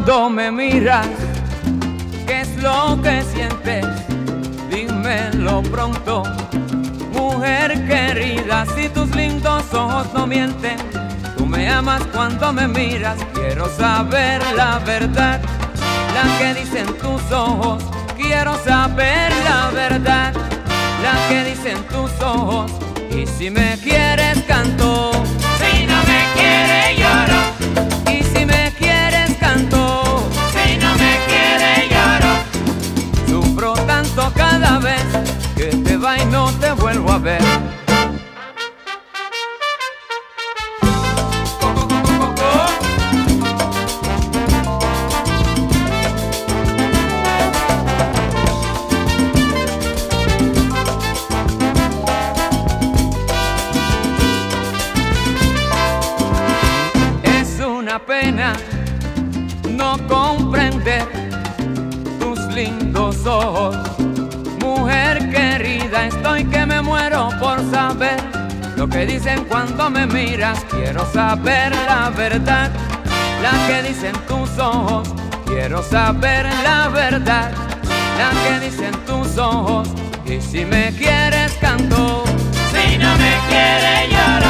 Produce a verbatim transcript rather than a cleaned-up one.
cuando me miras, ¿qué es lo que sientes? Dímelo pronto, mujer querida, si tus lindos ojos no mienten. Tú me amas cuando me miras, quiero saber la verdad, la que dicen tus ojos, quiero saber la verdad, la que dicen tus ojos. Y si me quieres canto, si no me quiere lloro, y si me quieres canto, si no me quiere lloro. Sufro tanto cada vez que te va y no te vuelvo a ver. Pena no comprender tus lindos ojos, mujer querida, estoy que me muero por saber lo que dicen cuando me miras, quiero saber la verdad, la que dicen tus ojos, quiero saber la verdad, la que dicen tus ojos. Y si me quieres canto, si no me quiere llorar.